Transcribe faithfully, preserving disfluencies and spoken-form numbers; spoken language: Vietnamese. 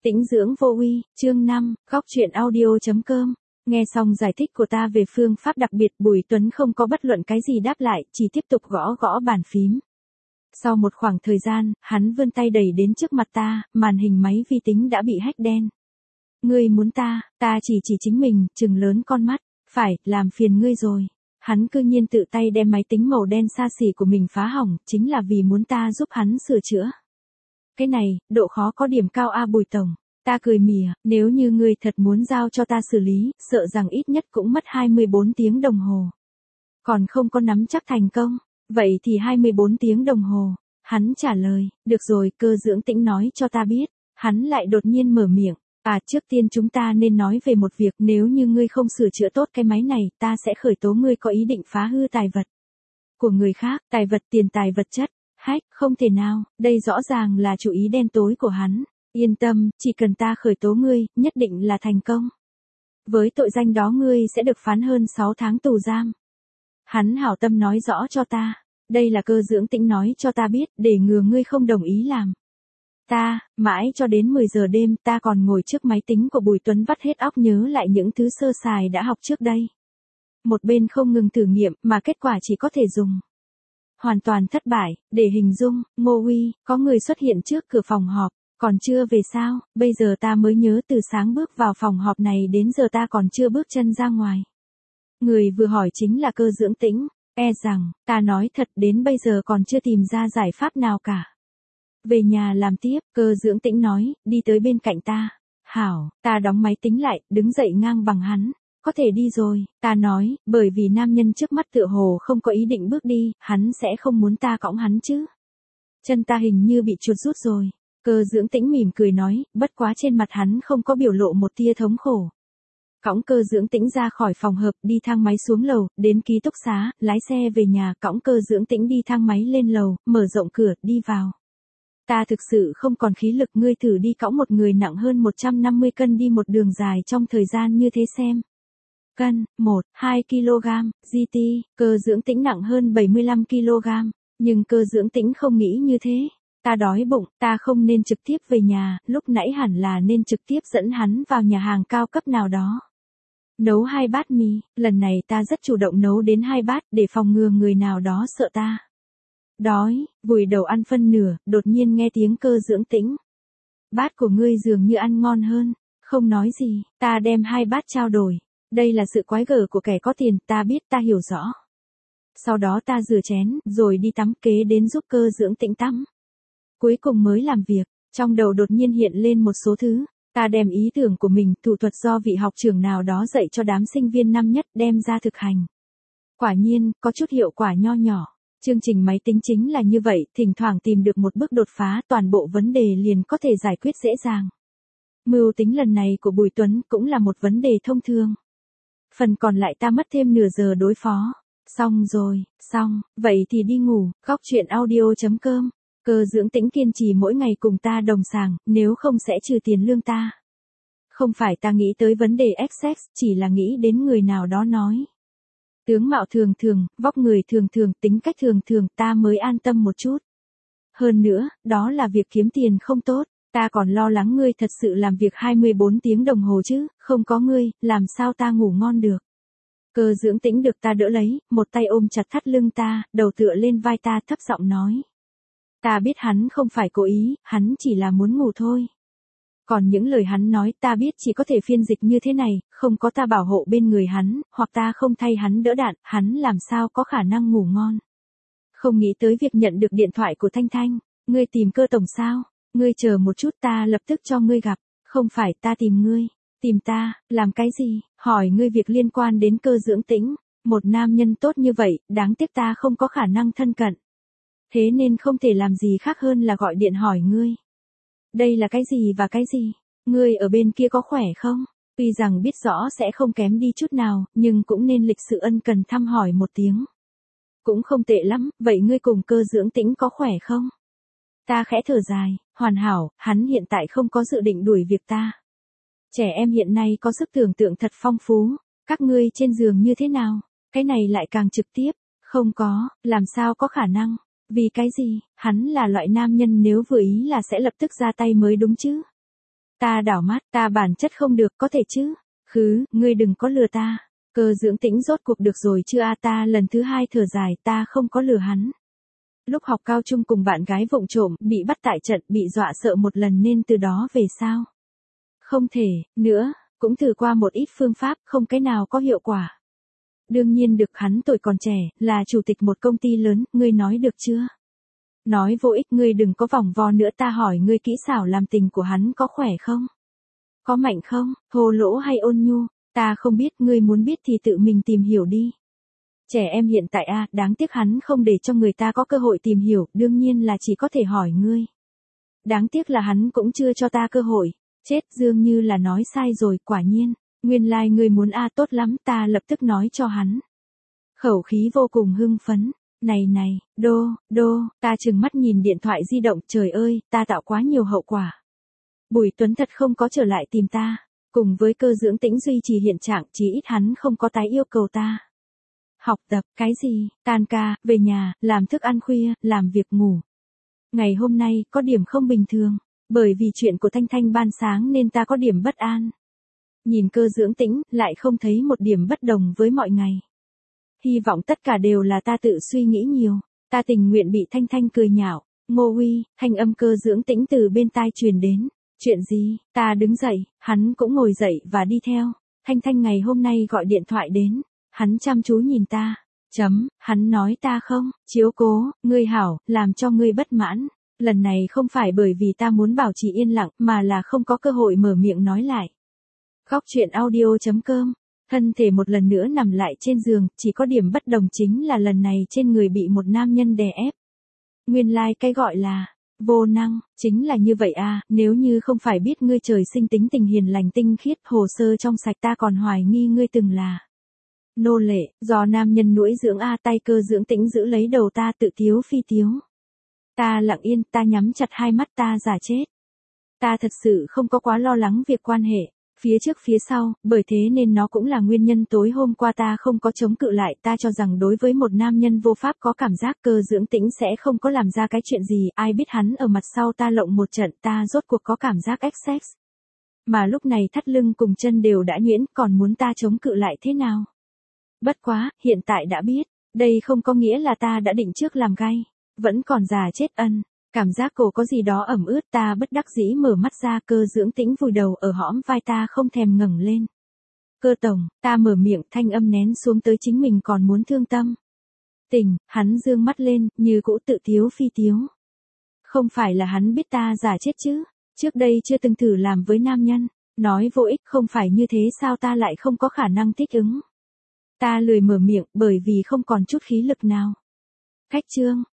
Tĩnh dưỡng vô uy, chương năm, góc truyện audio.com. Nghe xong giải thích của ta về phương pháp đặc biệt, Bùi Tuấn không có bất luận cái gì đáp lại, chỉ tiếp tục gõ gõ bàn phím. Sau một khoảng thời gian, hắn vươn tay đẩy đến trước mặt ta, màn hình máy vi tính đã bị hack đen. Ngươi muốn ta, ta chỉ chỉ chính mình, trừng lớn con mắt, phải, làm phiền ngươi rồi. Hắn cư nhiên tự tay đem máy tính màu đen xa xỉ của mình phá hỏng, chính là vì muốn ta giúp hắn sửa chữa. Cái này, độ khó có điểm cao a Bùi Tổng. Ta cười mỉa, nếu như ngươi thật muốn giao cho ta xử lý, sợ rằng ít nhất cũng mất hai mươi bốn tiếng đồng hồ. Còn không có nắm chắc thành công, vậy thì hai mươi bốn tiếng đồng hồ. Hắn trả lời, được rồi, Cơ Dưỡng Tĩnh nói cho ta biết. Hắn lại đột nhiên mở miệng, à trước tiên chúng ta nên nói về một việc, nếu như ngươi không sửa chữa tốt cái máy này, ta sẽ khởi tố ngươi có ý định phá hư tài vật của người khác, tài vật tiền tài vật chất. Hách, không thể nào, đây rõ ràng là chủ ý đen tối của hắn. Yên tâm, chỉ cần ta khởi tố ngươi, nhất định là thành công. Với tội danh đó ngươi sẽ được phán hơn sáu tháng tù giam. Hắn hảo tâm nói rõ cho ta. Đây là Cơ Dưỡng Tĩnh nói cho ta biết, để ngừa ngươi không đồng ý làm. Ta, mãi cho đến mười giờ đêm, ta còn ngồi trước máy tính của Bùi Tuấn vắt hết óc nhớ lại những thứ sơ sài đã học trước đây. Một bên không ngừng thử nghiệm, mà kết quả chỉ có thể dùng. Hoàn toàn thất bại, để hình dung, Ngô Uy, có người xuất hiện trước cửa phòng họp, còn chưa về sao, bây giờ ta mới nhớ từ sáng bước vào phòng họp này đến giờ ta còn chưa bước chân ra ngoài. Người vừa hỏi chính là Cơ Dưỡng Tĩnh, e rằng, ta nói thật đến bây giờ còn chưa tìm ra giải pháp nào cả. Về nhà làm tiếp, Cơ Dưỡng Tĩnh nói, đi tới bên cạnh ta. Hảo, ta đóng máy tính lại, đứng dậy ngang bằng hắn. Có thể đi rồi, ta nói, bởi vì nam nhân trước mắt tựa hồ không có ý định bước đi, hắn sẽ không muốn ta cõng hắn chứ. Chân ta hình như bị chuột rút rồi. Cơ Dưỡng Tĩnh mỉm cười nói, bất quá trên mặt hắn không có biểu lộ một tia thống khổ. Cõng Cơ Dưỡng Tĩnh ra khỏi phòng hợp, đi thang máy xuống lầu, đến ký túc xá, lái xe về nhà, cõng Cơ Dưỡng Tĩnh đi thang máy lên lầu, mở rộng cửa, đi vào. Ta thực sự không còn khí lực, ngươi thử đi cõng một người nặng hơn một trăm năm mươi cân đi một đường dài trong thời gian như thế xem. Cân, một, hai ki lô gam, giê tê, Cơ Dưỡng Tĩnh nặng hơn bảy mươi lăm ki lô gam, nhưng Cơ Dưỡng Tĩnh không nghĩ như thế. Ta đói bụng, ta không nên trực tiếp về nhà, lúc nãy hẳn là nên trực tiếp dẫn hắn vào nhà hàng cao cấp nào đó. Nấu hai bát mì, lần này ta rất chủ động nấu đến hai bát để phòng ngừa người nào đó sợ ta. Đói, vùi đầu ăn phân nửa, đột nhiên nghe tiếng Cơ Dưỡng Tĩnh. Bát của ngươi dường như ăn ngon hơn, không nói gì, ta đem hai bát trao đổi. Đây là sự quái gở của kẻ có tiền, ta biết, ta hiểu rõ. Sau đó ta rửa chén, rồi đi tắm, kế đến giúp Cơ Dưỡng Tĩnh tắm. Cuối cùng mới làm việc, trong đầu đột nhiên hiện lên một số thứ. Ta đem ý tưởng của mình, thủ thuật do vị học trưởng nào đó dạy cho đám sinh viên năm nhất, đem ra thực hành. Quả nhiên, có chút hiệu quả nho nhỏ. Chương trình máy tính chính là như vậy, thỉnh thoảng tìm được một bước đột phá, toàn bộ vấn đề liền có thể giải quyết dễ dàng. Mưu tính lần này của Bùi Tuấn cũng là một vấn đề thông thường. Phần còn lại ta mất thêm nửa giờ đối phó. Xong rồi, xong, vậy thì đi ngủ, góc truyện audio.com. Cơ Dưỡng Tĩnh kiên trì mỗi ngày cùng ta đồng sàng, nếu không sẽ trừ tiền lương ta. Không phải ta nghĩ tới vấn đề ích ét, chỉ là nghĩ đến người nào đó nói. Tướng mạo thường thường, vóc người thường thường, tính cách thường thường, ta mới an tâm một chút. Hơn nữa, đó là việc kiếm tiền không tốt, ta còn lo lắng ngươi thật sự làm việc hai mươi bốn tiếng đồng hồ chứ, không có ngươi, làm sao ta ngủ ngon được. Cơ Dưỡng Tĩnh được ta đỡ lấy, một tay ôm chặt thắt lưng ta, đầu tựa lên vai ta, thấp giọng nói. Ta biết hắn không phải cố ý, hắn chỉ là muốn ngủ thôi. Còn những lời hắn nói ta biết chỉ có thể phiên dịch như thế này, không có ta bảo hộ bên người hắn, hoặc ta không thay hắn đỡ đạn, hắn làm sao có khả năng ngủ ngon. Không nghĩ tới việc nhận được điện thoại của Thanh Thanh, ngươi tìm Cơ tổng sao, ngươi chờ một chút ta lập tức cho ngươi gặp, không phải ta tìm ngươi, tìm ta, làm cái gì, hỏi ngươi việc liên quan đến Cơ Dưỡng Tĩnh, một nam nhân tốt như vậy, đáng tiếc ta không có khả năng thân cận. Thế nên không thể làm gì khác hơn là gọi điện hỏi ngươi. Đây là cái gì và cái gì? Ngươi ở bên kia có khỏe không? Tuy rằng biết rõ sẽ không kém đi chút nào, nhưng cũng nên lịch sự ân cần thăm hỏi một tiếng. Cũng không tệ lắm, vậy ngươi cùng Cơ Dưỡng Tĩnh có khỏe không? Ta khẽ thở dài, hoàn hảo, hắn hiện tại không có dự định đuổi việc ta. Trẻ em hiện nay có sức tưởng tượng thật phong phú, các ngươi trên giường như thế nào? Cái này lại càng trực tiếp, không có, làm sao có khả năng? Vì cái gì, hắn là loại nam nhân nếu vừa ý là sẽ lập tức ra tay mới đúng chứ. Ta đảo mắt, ta bản chất không được, có thể chứ. Khứ, ngươi đừng có lừa ta. Cơ Dưỡng Tĩnh rốt cuộc được rồi chưa a, ta lần thứ hai thở dài, ta không có lừa hắn. Lúc học cao trung cùng bạn gái vụng trộm, bị bắt tại trận, bị dọa sợ một lần nên từ đó về sau. Không thể, nữa, cũng thử qua một ít phương pháp, không cái nào có hiệu quả. Đương nhiên được, hắn tuổi còn trẻ, là chủ tịch một công ty lớn, ngươi nói được chưa? Nói vô ích, ngươi đừng có vòng vo nữa, ta hỏi ngươi kỹ xảo làm tình của hắn có khỏe không? Có mạnh không, thô lỗ hay ôn nhu? Ta không biết, ngươi muốn biết thì tự mình tìm hiểu đi. Trẻ em hiện tại a, đáng tiếc hắn không để cho người ta có cơ hội tìm hiểu, đương nhiên là chỉ có thể hỏi ngươi. Đáng tiếc là hắn cũng chưa cho ta cơ hội. Chết, dường như là nói sai rồi, quả nhiên. Nguyên lai like ngươi muốn a, tốt lắm, ta lập tức nói cho hắn. Khẩu khí vô cùng hưng phấn. Này này, đô, đô, ta trừng mắt nhìn điện thoại di động, trời ơi, ta tạo quá nhiều hậu quả. Bùi Tuấn thật không có trở lại tìm ta. Cùng với Cơ Dưỡng Tĩnh duy trì hiện trạng, chí ít hắn không có tái yêu cầu ta. Học tập, cái gì, tan ca, về nhà, làm thức ăn khuya, làm việc ngủ. Ngày hôm nay, có điểm không bình thường. Bởi vì chuyện của Thanh Thanh ban sáng nên ta có điểm bất an. Nhìn Cơ Dưỡng Tĩnh, lại không thấy một điểm bất đồng với mọi ngày. Hy vọng tất cả đều là ta tự suy nghĩ nhiều. Ta tình nguyện bị Thanh Thanh cười nhạo. Ngô Uy, thanh âm Cơ Dưỡng Tĩnh từ bên tai truyền đến. Chuyện gì? Ta đứng dậy, hắn cũng ngồi dậy và đi theo. Thanh Thanh ngày hôm nay gọi điện thoại đến. Hắn chăm chú nhìn ta. Chấm, hắn nói ta không, chiếu cố, ngươi hảo, làm cho ngươi bất mãn. Lần này không phải bởi vì ta muốn bảo trì yên lặng, mà là không có cơ hội mở miệng nói lại. Góc truyện audio chấm com. Thân thể một lần nữa nằm lại trên giường, chỉ có điểm bất đồng chính là lần này trên người bị một nam nhân đè ép. Nguyên lai like cái gọi là vô năng, chính là như vậy a, nếu như không phải biết ngươi trời sinh tính tình hiền lành tinh khiết, hồ sơ trong sạch, ta còn hoài nghi ngươi từng là nô lệ, do nam nhân nuỗi dưỡng a, tay Cơ Dưỡng Tĩnh giữ lấy đầu ta, tự tiếu phi tiếu. Ta lặng yên, ta nhắm chặt hai mắt, ta giả chết. Ta thật sự không có quá lo lắng việc quan hệ, phía trước phía sau, bởi thế nên nó cũng là nguyên nhân tối hôm qua ta không có chống cự lại. Ta cho rằng đối với một nam nhân vô pháp có cảm giác, Cơ Dưỡng Tĩnh sẽ không có làm ra cái chuyện gì, ai biết hắn ở mặt sau ta lộng một trận, ta rốt cuộc có cảm giác excess. Mà lúc này thắt lưng cùng chân đều đã nhuyễn, còn muốn ta chống cự lại thế nào? Bất quá, hiện tại đã biết, đây không có nghĩa là ta đã định trước làm gay. Vẫn còn già chết ân, cảm giác cổ có gì đó ẩm ướt, ta bất đắc dĩ mở mắt ra. Cơ Dưỡng Tĩnh vùi đầu ở hõm vai ta, không thèm ngẩng lên. Cơ tổng, ta mở miệng, thanh âm nén xuống tới chính mình còn muốn thương tâm. Tình, hắn dương mắt lên, như cũ tự tiếu phi tiếu. Không phải là hắn biết ta giả chết chứ, trước đây chưa từng thử làm với nam nhân, nói vô ích, không phải như thế sao ta lại không có khả năng thích ứng. Ta lười mở miệng, bởi vì không còn chút khí lực nào. Khách trương,